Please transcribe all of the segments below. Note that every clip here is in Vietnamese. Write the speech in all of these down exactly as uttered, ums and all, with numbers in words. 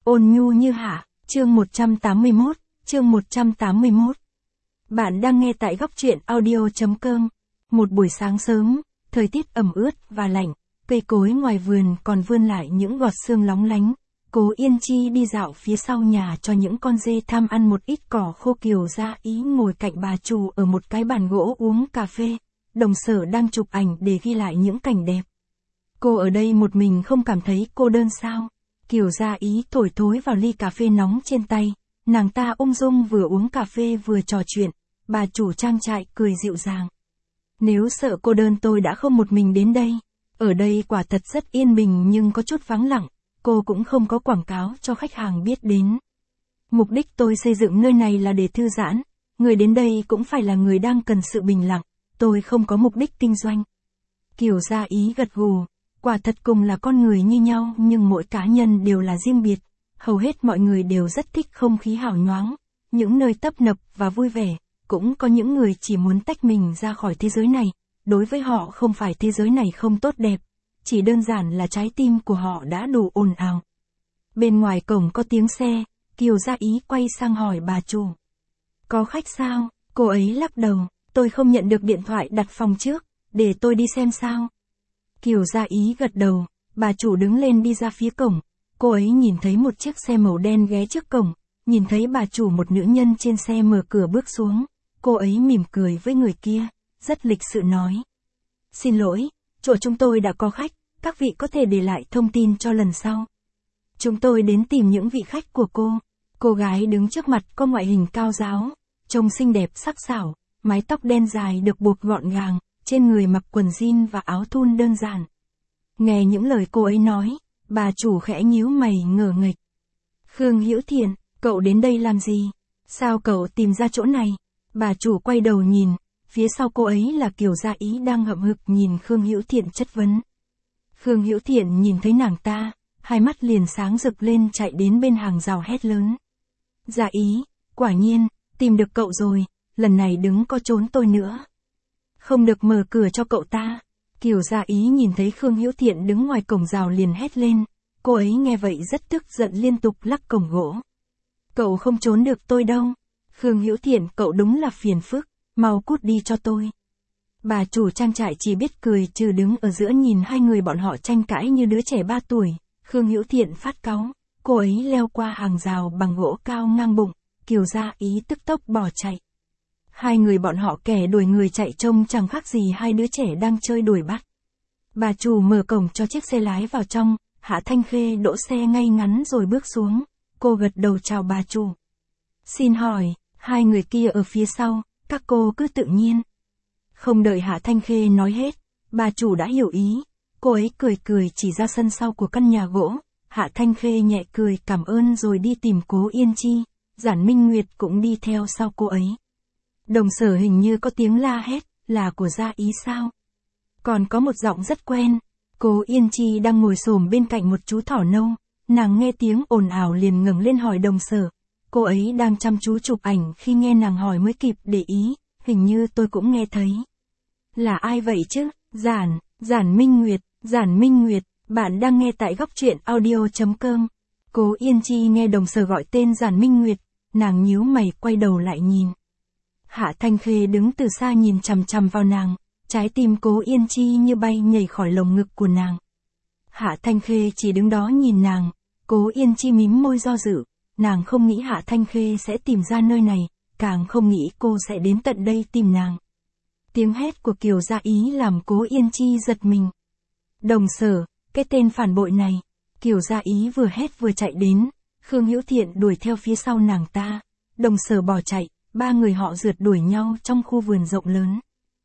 Ôn nhu như hạ, chương một trăm tám mươi mốt, chương một trăm tám mươi mốt. Bạn đang nghe tại góc truyện audio.com. Một buổi sáng sớm, thời tiết ẩm ướt và lạnh, cây cối ngoài vườn còn vươn lại những gọt sương lóng lánh. Cố Yên Chi đi dạo phía sau nhà cho những con dê tham ăn một ít cỏ khô. Kiều Gia Ý ngồi cạnh bà chủ ở một cái bàn gỗ uống cà phê. Đồng Sở đang chụp ảnh để ghi lại những cảnh đẹp. Cô ở đây một mình không cảm thấy cô đơn sao? Kiều Gia Ý thổi thối vào ly cà phê nóng trên tay, nàng ta ung dung vừa uống cà phê vừa trò chuyện, bà chủ trang trại cười dịu dàng. Nếu sợ cô đơn tôi đã không một mình đến đây, ở đây quả thật rất yên bình nhưng có chút vắng lặng, cô cũng không có quảng cáo cho khách hàng biết đến. Mục đích tôi xây dựng nơi này là để thư giãn, người đến đây cũng phải là người đang cần sự bình lặng, tôi không có mục đích kinh doanh. Kiều Gia Ý gật gù. Quả thật cùng là con người như nhau nhưng mỗi cá nhân đều là riêng biệt, hầu hết mọi người đều rất thích không khí hào nhoáng, những nơi tấp nập và vui vẻ, cũng có những người chỉ muốn tách mình ra khỏi thế giới này, đối với họ không phải thế giới này không tốt đẹp, chỉ đơn giản là trái tim của họ đã đủ ồn ào. Bên ngoài cổng có tiếng xe, Kiều Gia Ý quay sang hỏi bà chủ. Có khách sao? Cô ấy lắc đầu, tôi không nhận được điện thoại đặt phòng trước, để tôi đi xem sao. Kiều Gia Ý gật đầu, bà chủ đứng lên đi ra phía cổng, cô ấy nhìn thấy một chiếc xe màu đen ghé trước cổng, nhìn thấy bà chủ một nữ nhân trên xe mở cửa bước xuống, cô ấy mỉm cười với người kia, rất lịch sự nói. Xin lỗi, chỗ chúng tôi đã có khách, các vị có thể để lại thông tin cho lần sau. Chúng tôi đến tìm những vị khách của cô. Cô gái đứng trước mặt có ngoại hình cao ráo, trông xinh đẹp sắc sảo, mái tóc đen dài được buộc gọn gàng. Trên người mặc quần jean và áo thun đơn giản. Nghe những lời cô ấy nói, bà chủ khẽ nhíu mày ngờ nghệch. Khương Hữu Thiện, cậu đến đây làm gì? Sao cậu tìm ra chỗ này? Bà chủ quay đầu nhìn, phía sau cô ấy là Kiều Gia Ý đang hậm hực nhìn Khương Hữu Thiện chất vấn. Khương Hữu Thiện nhìn thấy nàng ta, hai mắt liền sáng rực lên chạy đến bên hàng rào hét lớn. Gia Ý, quả nhiên, tìm được cậu rồi, lần này đừng có trốn tôi nữa. Không được mở cửa cho cậu ta. Kiều Gia Ý nhìn thấy Khương Hữu Thiện đứng ngoài cổng rào liền hét lên. Cô ấy nghe vậy rất tức giận liên tục lắc cổng gỗ. Cậu không trốn được tôi đâu. Khương Hữu Thiện, cậu đúng là phiền phức, mau cút đi cho tôi. Bà chủ trang trại chỉ biết cười trừ đứng ở giữa nhìn hai người bọn họ tranh cãi như đứa trẻ ba tuổi. Khương Hữu Thiện phát cáu, cô ấy leo qua hàng rào bằng gỗ cao ngang bụng, Kiều Gia Ý tức tốc bỏ chạy. Hai người bọn họ kẻ đuổi người chạy trông chẳng khác gì hai đứa trẻ đang chơi đuổi bắt. Bà chủ mở cổng cho chiếc xe lái vào trong, Hạ Thanh Khê đỗ xe ngay ngắn rồi bước xuống, cô gật đầu chào bà chủ. Xin hỏi, hai người kia ở phía sau, các cô cứ tự nhiên. Không đợi Hạ Thanh Khê nói hết, bà chủ đã hiểu ý, cô ấy cười cười chỉ ra sân sau của căn nhà gỗ, Hạ Thanh Khê nhẹ cười cảm ơn rồi đi tìm Cố Yên Chi, Giản Minh Nguyệt cũng đi theo sau cô ấy. Đồng Sở hình như có tiếng la hét, là của Gia Ý sao? Còn có một giọng rất quen, Cố Yên Chi đang ngồi xổm bên cạnh một chú thỏ nâu, nàng nghe tiếng ồn ào liền ngẩng lên hỏi Đồng Sở. Cô ấy đang chăm chú chụp ảnh khi nghe nàng hỏi mới kịp để ý, hình như tôi cũng nghe thấy. Là ai vậy chứ? Giản, Giản Minh Nguyệt, Giản Minh Nguyệt, bạn đang nghe tại góc truyện audio.com. Cố Yên Chi nghe Đồng Sở gọi tên Giản Minh Nguyệt, nàng nhíu mày quay đầu lại nhìn. Hạ Thanh Khê đứng từ xa nhìn chằm chằm vào nàng, trái tim Cố Yên Chi như bay nhảy khỏi lồng ngực của nàng. Hạ Thanh Khê chỉ đứng đó nhìn nàng, Cố Yên Chi mím môi do dự, nàng không nghĩ Hạ Thanh Khê sẽ tìm ra nơi này, càng không nghĩ cô sẽ đến tận đây tìm nàng. Tiếng hét của Kiều Gia Ý làm Cố Yên Chi giật mình. Đồng Sở, cái tên phản bội này. Kiều Gia Ý vừa hét vừa chạy đến, Khương Hữu Thiện đuổi theo phía sau nàng ta, Đồng Sở bỏ chạy. Ba người họ rượt đuổi nhau trong khu vườn rộng lớn.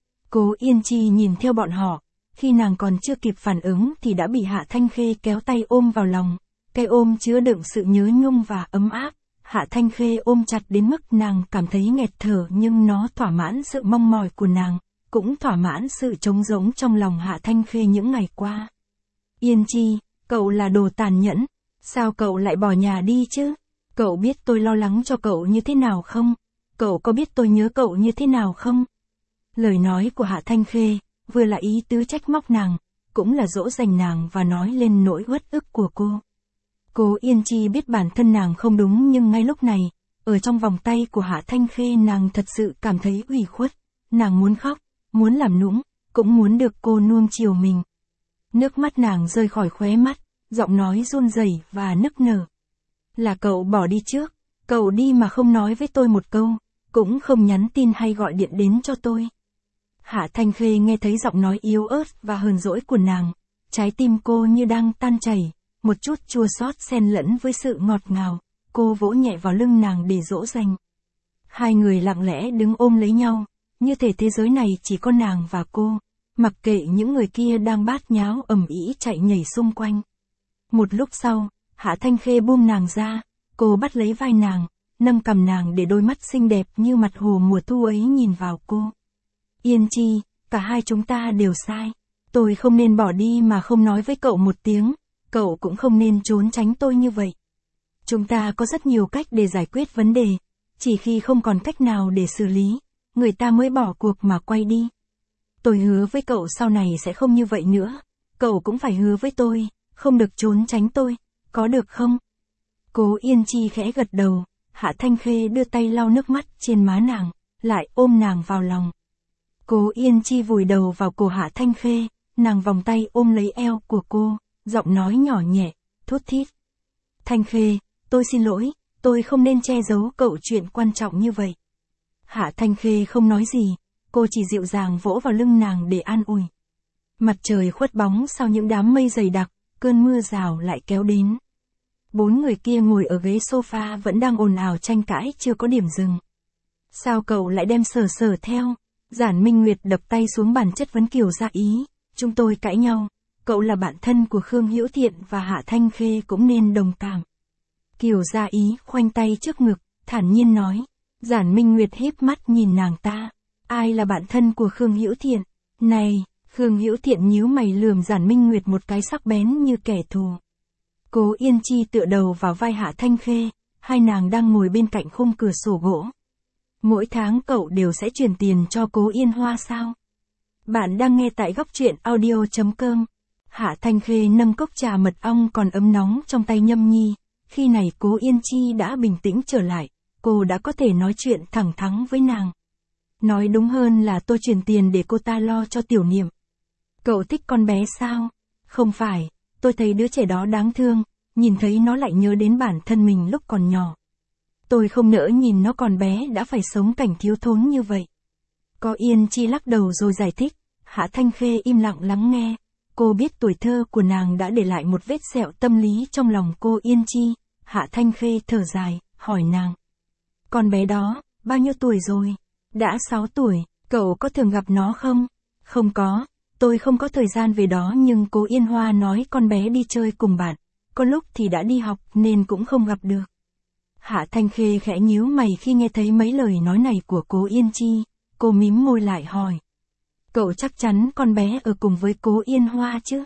Cố Yên Chi nhìn theo bọn họ, khi nàng còn chưa kịp phản ứng thì đã bị Hạ Thanh Khê kéo tay ôm vào lòng. Cái ôm chứa đựng sự nhớ nhung và ấm áp. Hạ Thanh Khê ôm chặt đến mức nàng cảm thấy nghẹt thở nhưng nó thỏa mãn sự mong mỏi của nàng, cũng thỏa mãn sự trống rỗng trong lòng Hạ Thanh Khê những ngày qua. Yên Chi, cậu là đồ tàn nhẫn, sao cậu lại bỏ nhà đi chứ? Cậu biết tôi lo lắng cho cậu như thế nào không? Cậu có biết tôi nhớ cậu như thế nào không? Lời nói của Hạ Thanh Khê, vừa là ý tứ trách móc nàng, cũng là dỗ dành nàng và nói lên nỗi uất ức của cô. Cố Yên Chi biết bản thân nàng không đúng nhưng ngay lúc này, ở trong vòng tay của Hạ Thanh Khê nàng thật sự cảm thấy ủy khuất, nàng muốn khóc, muốn làm nũng, cũng muốn được cô nuông chiều mình. Nước mắt nàng rơi khỏi khóe mắt, giọng nói run rẩy và nức nở. Là cậu bỏ đi trước, cậu đi mà không nói với tôi một câu, cũng không nhắn tin hay gọi điện đến cho tôi. Hạ Thanh Khê nghe thấy giọng nói yếu ớt và hờn dỗi của nàng, trái tim cô như đang tan chảy, một chút chua xót xen lẫn với sự ngọt ngào, cô vỗ nhẹ vào lưng nàng để dỗ dành. Hai người lặng lẽ đứng ôm lấy nhau, như thể thế giới này chỉ có nàng và cô, mặc kệ những người kia đang bát nháo ầm ĩ chạy nhảy xung quanh. Một lúc sau, Hạ Thanh Khê buông nàng ra, cô bắt lấy vai nàng, nâng cằm nàng để đôi mắt xinh đẹp như mặt hồ mùa thu ấy nhìn vào cô. Yên Chi, cả hai chúng ta đều sai. Tôi không nên bỏ đi mà không nói với cậu một tiếng, cậu cũng không nên trốn tránh tôi như vậy. Chúng ta có rất nhiều cách để giải quyết vấn đề, chỉ khi không còn cách nào để xử lý, người ta mới bỏ cuộc mà quay đi. Tôi hứa với cậu sau này sẽ không như vậy nữa, cậu cũng phải hứa với tôi, không được trốn tránh tôi, có được không? Cố Yên Chi khẽ gật đầu, Hạ Thanh Khê đưa tay lau nước mắt trên má nàng, lại ôm nàng vào lòng. Cố Yên Chi vùi đầu vào cổ Hạ Thanh Khê, nàng vòng tay ôm lấy eo của cô, giọng nói nhỏ nhẹ, thút thít. Thanh Khê, tôi xin lỗi, tôi không nên che giấu cậu chuyện quan trọng như vậy. Hạ Thanh Khê không nói gì, cô chỉ dịu dàng vỗ vào lưng nàng để an ủi. Mặt trời khuất bóng sau những đám mây dày đặc, cơn mưa rào lại kéo đến. Bốn người kia ngồi ở ghế sofa vẫn đang ồn ào tranh cãi chưa có điểm dừng. Sao cậu lại đem Sở Sở theo? Giản Minh Nguyệt đập tay xuống bàn chất vấn Kiều Gia Ý, chúng tôi cãi nhau, cậu là bạn thân của Khương Hữu Thiện và Hạ Thanh Khê cũng nên đồng cảm. Kiều Gia Ý khoanh tay trước ngực, thản nhiên nói. Giản Minh Nguyệt híp mắt nhìn nàng ta. Ai là bạn thân của Khương Hữu Thiện? Này, Khương Hữu Thiện nhíu mày lườm Giản Minh Nguyệt một cái sắc bén như kẻ thù. Cố Yên Chi tựa đầu vào vai Hạ Thanh Khê, hai nàng đang ngồi bên cạnh khung cửa sổ gỗ. Mỗi tháng cậu đều sẽ chuyển tiền cho Cố Yên Hoa sao? Bạn đang nghe tại góc truyện audio chấm com. Hạ Thanh Khê nâng cốc trà mật ong còn ấm nóng trong tay nhâm nhi. Khi này Cố Yên Chi đã bình tĩnh trở lại, cô đã có thể nói chuyện thẳng thắn với nàng. Nói đúng hơn là tôi chuyển tiền để cô ta lo cho Tiểu Niệm. Cậu thích con bé sao? Không phải, tôi thấy đứa trẻ đó đáng thương, nhìn thấy nó lại nhớ đến bản thân mình lúc còn nhỏ. Tôi không nỡ nhìn nó còn bé đã phải sống cảnh thiếu thốn như vậy. Có Yên Chi lắc đầu rồi giải thích, Hạ Thanh Khê im lặng lắng nghe. Cô biết tuổi thơ của nàng đã để lại một vết sẹo tâm lý trong lòng cô Yên Chi. Hạ Thanh Khê thở dài, hỏi nàng. Con bé đó, bao nhiêu tuổi rồi? Đã sáu tuổi, cậu có thường gặp nó không? Không có, tôi không có thời gian về đó nhưng cô Yên Hoa nói con bé đi chơi cùng bạn. Có lúc thì đã đi học nên cũng không gặp được. Hạ Thanh Khê khẽ nhíu mày khi nghe thấy mấy lời nói này của cố Yên Chi. Cô mím môi lại hỏi. Cậu chắc chắn con bé ở cùng với cố Yên Hoa chứ?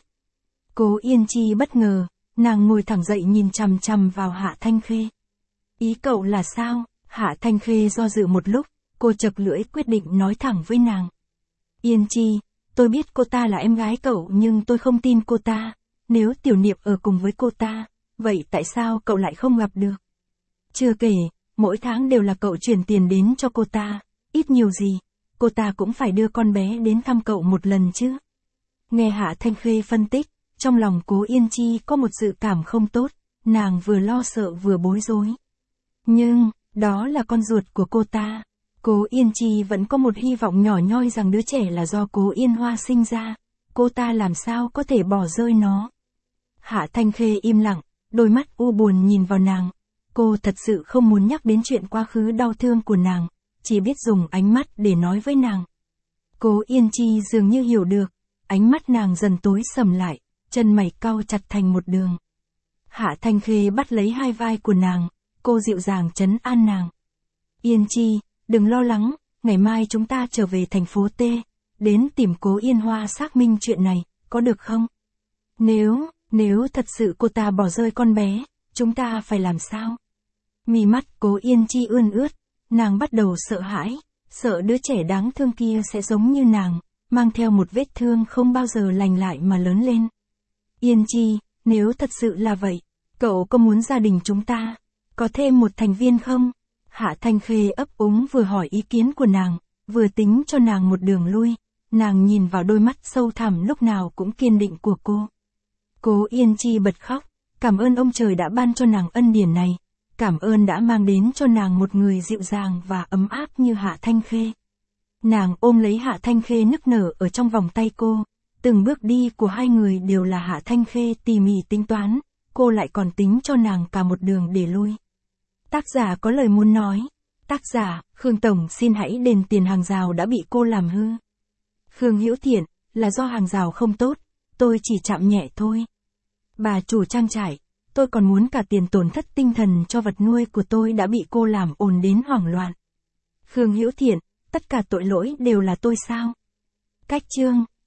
Cố Yên Chi bất ngờ, nàng ngồi thẳng dậy nhìn chằm chằm vào Hạ Thanh Khê. Ý cậu là sao? Hạ Thanh Khê do dự một lúc, cô chật lưỡi quyết định nói thẳng với nàng. Yên Chi, tôi biết cô ta là em gái cậu nhưng tôi không tin cô ta. Nếu Tiểu Niệm ở cùng với cô ta, vậy tại sao cậu lại không gặp được? Chưa kể, mỗi tháng đều là cậu chuyển tiền đến cho cô ta, ít nhiều gì, cô ta cũng phải đưa con bé đến thăm cậu một lần chứ. Nghe Hạ Thanh Khê phân tích, trong lòng cố Yên Chi có một dự cảm không tốt, nàng vừa lo sợ vừa bối rối. Nhưng, đó là con ruột của cô ta. Cố Yên Chi vẫn có một hy vọng nhỏ nhoi rằng đứa trẻ là do cố Yên Hoa sinh ra, cô ta làm sao có thể bỏ rơi nó. Hạ Thanh Khê im lặng, đôi mắt u buồn nhìn vào nàng. Cô thật sự không muốn nhắc đến chuyện quá khứ đau thương của nàng, chỉ biết dùng ánh mắt để nói với nàng. Cố Yên Chi dường như hiểu được, ánh mắt nàng dần tối sầm lại, chân mày cau chặt thành một đường. Hạ Thanh Khê bắt lấy hai vai của nàng, cô dịu dàng trấn an nàng. Yên Chi, đừng lo lắng, ngày mai chúng ta trở về thành phố T, đến tìm cố Yên Hoa xác minh chuyện này, có được không? Nếu, nếu thật sự cô ta bỏ rơi con bé, chúng ta phải làm sao? Mí mắt cố Yên Chi ươn ướt, nàng bắt đầu sợ hãi, sợ đứa trẻ đáng thương kia sẽ giống như nàng, mang theo một vết thương không bao giờ lành lại mà lớn lên. Yên Chi, nếu thật sự là vậy, Cậu có muốn gia đình chúng ta có thêm một thành viên không? Hạ Thanh Khê ấp úng vừa hỏi ý kiến của nàng, vừa tính cho nàng một đường lui. Nàng nhìn vào đôi mắt sâu thẳm lúc nào cũng kiên định của cô. Cố Yên Chi bật khóc, cảm ơn ông trời đã ban cho nàng ân điển này, cảm ơn đã mang đến cho nàng một người dịu dàng và ấm áp như Hạ Thanh Khê. Nàng ôm lấy Hạ Thanh Khê nức nở ở trong vòng tay cô, từng bước đi của hai người đều là Hạ Thanh Khê tỉ mỉ tính toán, cô lại còn tính cho nàng cả một đường để lui. Tác giả có lời muốn nói. Tác giả, Khương Tổng xin hãy đền tiền hàng rào đã bị cô làm hư. Khương Hữu Thiện, là do hàng rào không tốt, tôi chỉ chạm nhẹ thôi. Bà chủ trang trại, tôi còn muốn cả tiền tổn thất tinh thần cho vật nuôi của tôi đã bị cô làm ồn đến hoảng loạn. Khương Hữu Thiện, tất cả tội lỗi đều là tôi sao? Cách chương